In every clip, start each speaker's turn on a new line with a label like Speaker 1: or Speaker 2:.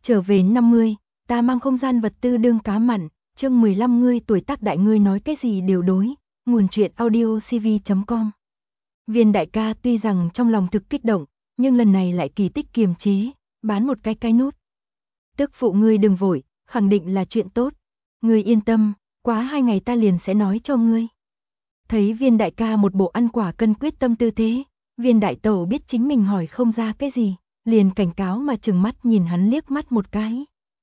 Speaker 1: trở về 50, ta mang không gian vật tư đương cá mặn, chương 15 ngươi tuổi tác đại ngươi nói cái gì đều đối, nguồn truyện audio cv.com. Viên đại ca tuy rằng trong lòng thực kích động, nhưng lần này lại kỳ tích kiềm chế, bán một cái nút. Tức phụ ngươi đừng vội, khẳng định là chuyện tốt. Ngươi yên tâm, quá 2 ngày ta liền sẽ nói cho ngươi. Thấy viên đại ca một bộ ăn quả cân quyết tâm tư thế, viên đại tẩu biết chính mình hỏi không ra cái gì, liền cảnh cáo mà trừng mắt nhìn hắn liếc mắt một cái.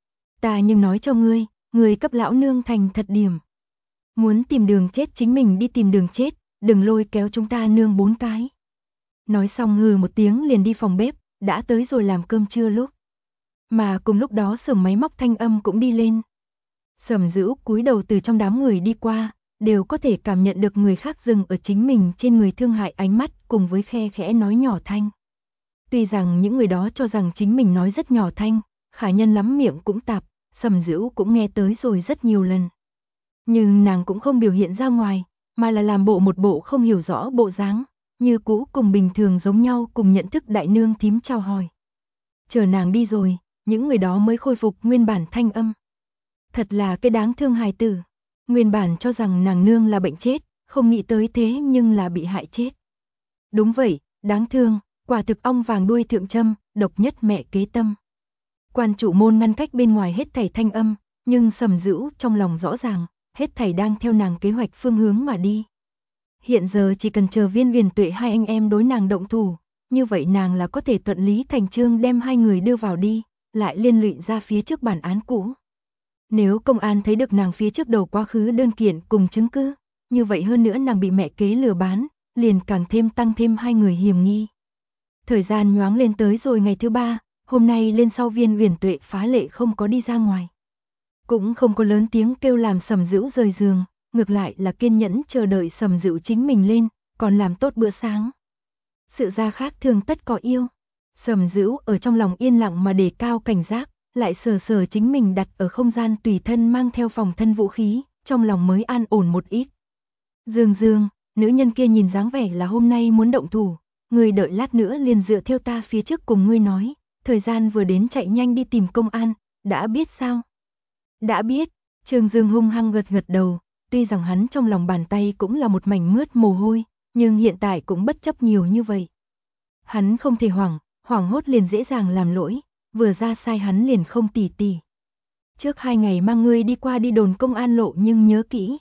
Speaker 1: Ta nhưng nói cho ngươi, ngươi cấp lão nương thành thật điểm. Muốn tìm đường chết chính mình đi tìm đường chết, đừng lôi kéo chúng ta nương 4 cái. Nói xong hừ một tiếng liền đi phòng bếp, đã tới rồi làm cơm trưa lúc. Mà cùng lúc đó xưởng máy móc thanh âm cũng đi lên. Sầm Dữ cúi đầu từ trong đám người đi qua, đều có thể cảm nhận được người khác dừng ở chính mình trên người thương hại ánh mắt cùng với khe khẽ nói nhỏ thanh. Tuy rằng những người đó cho rằng chính mình nói rất nhỏ thanh, khả nhân lắm miệng cũng tạp, Sầm Dữ cũng nghe tới rồi rất nhiều lần. Nhưng nàng cũng không biểu hiện ra ngoài, mà là làm một bộ không hiểu rõ bộ dáng, như cũ cùng bình thường giống nhau cùng nhận thức đại nương thím chào hỏi. Chờ nàng đi rồi, những người đó mới khôi phục nguyên bản thanh âm. Thật là cái đáng thương hài tử, nguyên bản cho rằng nàng nương là bệnh chết, không nghĩ tới thế nhưng là bị hại chết. Đúng vậy, đáng thương, quả thực ong vàng đuôi thượng châm, độc nhất mẹ kế tâm. Quan trụ môn ngăn cách bên ngoài hết thảy thanh âm, nhưng Sầm Dữ trong lòng rõ ràng, hết thảy đang theo nàng kế hoạch phương hướng mà đi. Hiện giờ chỉ cần chờ Viên Huyền Tuệ hai anh em đối nàng động thủ, như vậy nàng là có thể thuận lý thành chương đem hai người đưa vào đi, lại liên lụy ra phía trước bản án cũ. Nếu công an thấy được nàng phía trước đầu quá khứ đơn kiện cùng chứng cứ, như vậy hơn nữa nàng bị mẹ kế lừa bán, liền càng thêm tăng thêm hai người hiểm nghi. Thời gian nhoáng lên tới rồi ngày thứ 3, hôm nay lên sau Viên Huyền Tuệ phá lệ không có đi ra ngoài. Cũng không có lớn tiếng kêu làm Sầm Dữ rời giường, ngược lại là kiên nhẫn chờ đợi Sầm Dữ chính mình lên, còn làm tốt bữa sáng. Sự ra khác thường tất có yêu. Sầm Dữ ở trong lòng yên lặng mà đề cao cảnh giác, lại sờ chính mình đặt ở không gian tùy thân mang theo phòng thân vũ khí, trong lòng mới an ổn một ít. Dương, nữ nhân kia nhìn dáng vẻ là hôm nay muốn động thủ, ngươi đợi lát nữa liền dựa theo ta phía trước cùng ngươi nói, thời gian vừa đến chạy nhanh đi tìm công an, đã biết sao? Đã biết, Trương Dương hung hăng gật đầu, tuy rằng hắn trong lòng bàn tay cũng là một mảnh mướt mồ hôi, nhưng hiện tại cũng bất chấp nhiều như vậy. Hắn không thể hoảng hốt liền dễ dàng làm lỗi, vừa ra sai hắn liền không tỉ. Trước 2 ngày mang ngươi đi qua đi đồn công an lộ nhưng nhớ kỹ.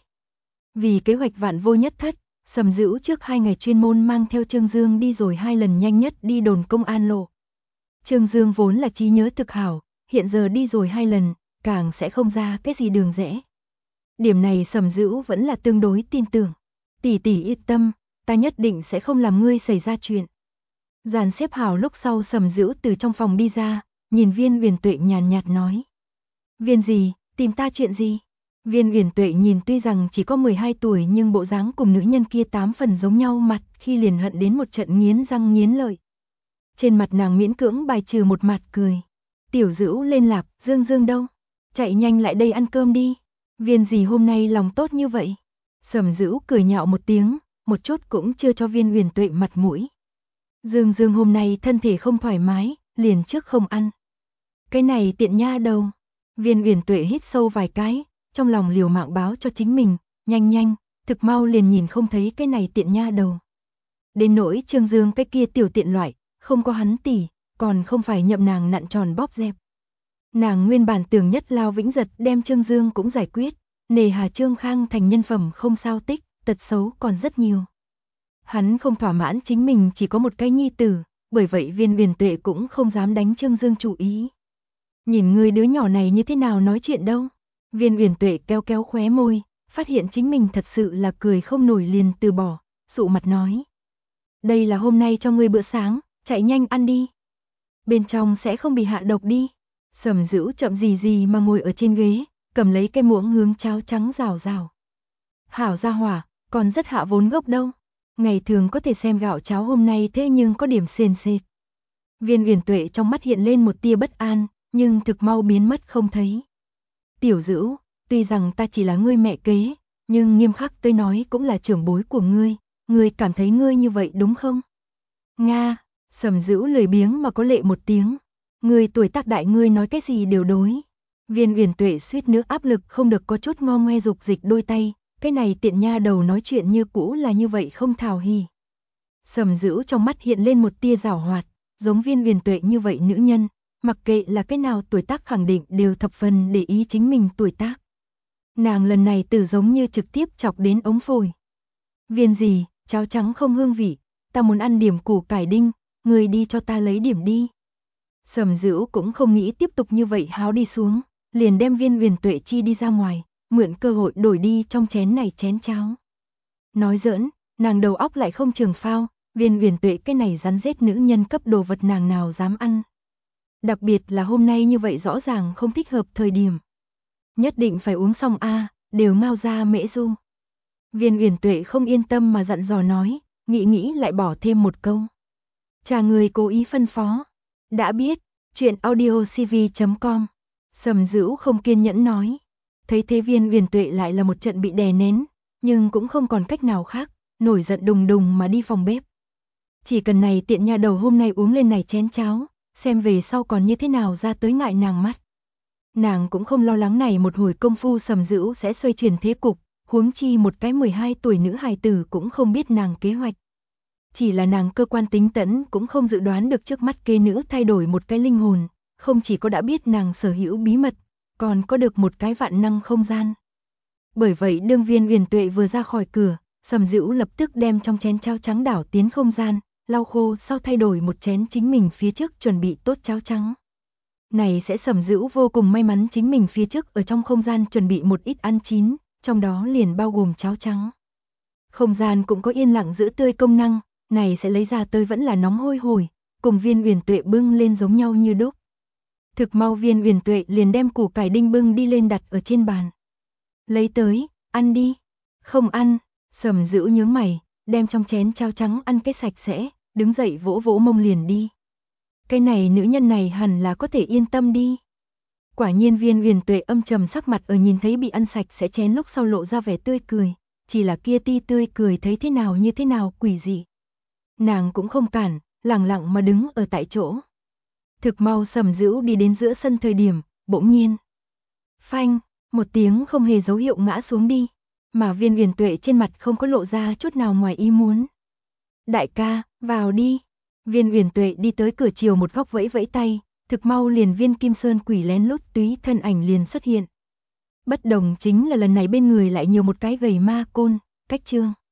Speaker 1: Vì kế hoạch vạn vô nhất thất, Sầm Dữ trước 2 ngày chuyên môn mang theo Trương Dương đi rồi 2 lần nhanh nhất đi đồn công an lộ. Trương Dương vốn là trí nhớ thực hảo, hiện giờ đi rồi 2 lần, càng sẽ không ra cái gì đường rẽ. Điểm này Sầm Dữ vẫn là tương đối tin tưởng. Tỷ yên tâm, ta nhất định sẽ không làm ngươi xảy ra chuyện. Dàn xếp hảo lúc sau Sầm Dữ từ trong phòng đi ra, nhìn Viên Huyền Tuệ nhàn nhạt nói. Viên gì, tìm ta chuyện gì? Viên Huyền Tuệ nhìn tuy rằng chỉ có 12 tuổi nhưng bộ dáng cùng nữ nhân kia 8 phần giống nhau mặt khi liền hận đến một trận nghiến răng nghiến lợi. Trên mặt nàng miễn cưỡng bài trừ một mặt cười. Tiểu Dữ lên lạp, Dương đâu? Chạy nhanh lại đây ăn cơm đi. Viên gì hôm nay lòng tốt như vậy? Sầm Dữ cười nhạo một tiếng, một chút cũng chưa cho Viên Huyền Tuệ mặt mũi. Dương hôm nay thân thể không thoải mái, liền trước không ăn. Cái này tiện nha đầu. Viên Huyền Tuệ hít sâu vài cái, trong lòng liều mạng báo cho chính mình, nhanh, thực mau liền nhìn không thấy cái này tiện nha đầu. Đến nỗi Trương Dương cái kia tiểu tiện loại, không có hắn tỉ, còn không phải nhậm nàng nặn tròn bóp dẹp. Nàng nguyên bản tưởng nhất lao vĩnh giật đem Trương Dương cũng giải quyết, nề hà Trương Khang thành nhân phẩm không sao tích, tật xấu còn rất nhiều. Hắn không thỏa mãn chính mình chỉ có một cái nhi tử, bởi vậy Viên Huyền Tuệ cũng không dám đánh Trương Dương chủ ý. Nhìn người đứa nhỏ này như thế nào nói chuyện đâu. Viên Huyền Tuệ kéo khóe môi, phát hiện chính mình thật sự là cười không nổi liền từ bỏ, sụ mặt nói. Đây là hôm nay cho ngươi bữa sáng, chạy nhanh ăn đi. Bên trong sẽ không bị hạ độc đi. Sầm Dữ chậm gì mà ngồi ở trên ghế, cầm lấy cái muỗng hướng cháo trắng rào. Hảo gia hỏa, còn rất hạ vốn gốc đâu. Ngày thường có thể xem gạo cháo hôm nay thế nhưng có điểm sền sệt. Viên Huyền Tuệ trong mắt hiện lên một tia bất an, nhưng thực mau biến mất không thấy. Tiểu Dữ, tuy rằng ta chỉ là ngươi mẹ kế, nhưng nghiêm khắc tôi nói cũng là trưởng bối của ngươi cảm thấy ngươi như vậy đúng không? Nga, Sầm Dữ lười biếng mà có lệ một tiếng. Người tuổi tác đại ngươi nói cái gì đều đối. Viên Uyển Tuệ suýt nữa áp lực không được có chút ngo ngoe dục dịch đôi tay, cái này tiện nha đầu nói chuyện như cũ là như vậy không thảo hỉ. Sầm Dữu trong mắt hiện lên một tia giảo hoạt, giống Viên Uyển Tuệ như vậy nữ nhân, mặc kệ là cái nào tuổi tác khẳng định đều thập phần để ý chính mình tuổi tác. Nàng lần này từ giống như trực tiếp chọc đến ống phổi. Viên gì, cháo trắng không hương vị, ta muốn ăn điểm củ cải đinh, người đi cho ta lấy điểm đi. Sầm Dữu cũng không nghĩ tiếp tục như vậy háo đi xuống, liền đem Viên Uyển Tuệ chi đi ra ngoài, mượn cơ hội đổi đi trong chén này chén cháo. Nói giỡn, nàng đầu óc lại không trường phao, Viên Uyển Tuệ cái này rắn rết nữ nhân cấp đồ vật nàng nào dám ăn. Đặc biệt là hôm nay như vậy rõ ràng không thích hợp thời điểm. Nhất định phải uống xong a, đều ngao ra mễ du. Viên Uyển Tuệ không yên tâm mà dặn dò nói, nghĩ lại bỏ thêm một câu. Cha người cố ý phân phó. Đã biết, chuyện audiocv.com. Sầm Dữu không kiên nhẫn nói. Thấy thế Viên Uyển Tuệ lại là một trận bị đè nén, nhưng cũng không còn cách nào khác, nổi giận đùng đùng mà đi phòng bếp. Chỉ cần này tiện nha đầu hôm nay uống lên này chén cháo, xem về sau còn như thế nào ra tới ngại nàng mắt. Nàng cũng không lo lắng này một hồi công phu Sầm Dữu sẽ xoay chuyển thế cục, huống chi một cái 12 tuổi nữ hài tử cũng không biết nàng kế hoạch. Chỉ là nàng cơ quan tính tẫn cũng không dự đoán được trước mắt kế nữ thay đổi một cái linh hồn, không chỉ có đã biết nàng sở hữu bí mật, còn có được một cái vạn năng không gian. Bởi vậy đương Viên Uyển Tuệ vừa ra khỏi cửa, Sầm Dữu lập tức đem trong chén cháo trắng đảo tiến không gian, lau khô sau thay đổi một chén chính mình phía trước chuẩn bị tốt cháo trắng. Này sẽ Sầm Dữu vô cùng may mắn chính mình phía trước ở trong không gian chuẩn bị một ít ăn chín, trong đó liền bao gồm cháo trắng. Không gian cũng có yên lặng giữ tươi công năng, này sẽ lấy ra tới vẫn là nóng hôi hổi, cùng Viên Uyển Tuệ bưng lên giống nhau như đúc. Thực mau Viên Uyển Tuệ liền đem củ cải đinh bưng đi lên đặt ở trên bàn. Lấy tới, ăn đi. Không ăn, Sầm Dữu nhướng mày, đem trong chén cháo trắng ăn cái sạch sẽ, đứng dậy vỗ vỗ mông liền đi. Cái này nữ nhân này hẳn là có thể yên tâm đi. Quả nhiên Viên Uyển Tuệ âm trầm sắc mặt ở nhìn thấy bị ăn sạch sẽ chén lúc sau lộ ra vẻ tươi cười, chỉ là kia ti tươi cười thấy thế nào như thế nào quỷ dị. Nàng cũng không cản, lặng lặng mà đứng ở tại chỗ. Thực mau Sầm Dữu đi đến giữa sân thời điểm, bỗng nhiên. Phanh, một tiếng không hề dấu hiệu ngã xuống đi, mà Viên Uyển Tuệ trên mặt không có lộ ra chút nào ngoài ý muốn. Đại ca, vào đi. Viên Uyển Tuệ đi tới cửa chiều một góc vẫy vẫy tay, thực mau liền Viên Kim Sơn quỷ lén lút túy thân ảnh liền xuất hiện. Bất đồng chính là lần này bên người lại nhiều một cái gầy ma côn, cách trương.